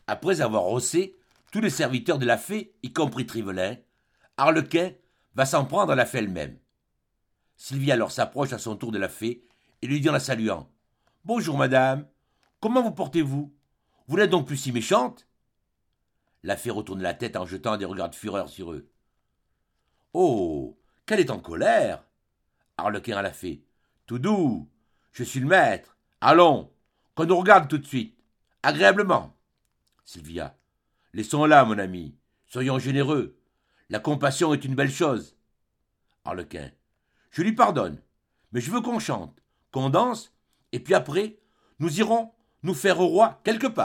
Après avoir rossé tous les serviteurs de la fée, y compris Trivelin, Arlequin va s'en prendre à la fée elle-même. Sylvia alors s'approche à son tour de la fée et lui dit en la saluant: « Bonjour madame, comment vous portez-vous? Vous n'êtes donc plus si méchante ?» La fée retourne la tête en jetant des regards de fureur sur eux. « Oh, qu'elle est en colère !» Arlequin à la fée. « Tout doux, je suis le maître. Allons, qu'on nous regarde tout de suite, agréablement. » Sylvia. « Laissons-la, mon ami, soyons généreux. La compassion est une belle chose. » Arlequin. « Je lui pardonne, mais je veux qu'on chante, qu'on danse, et puis après, nous irons nous faire au roi quelque part. »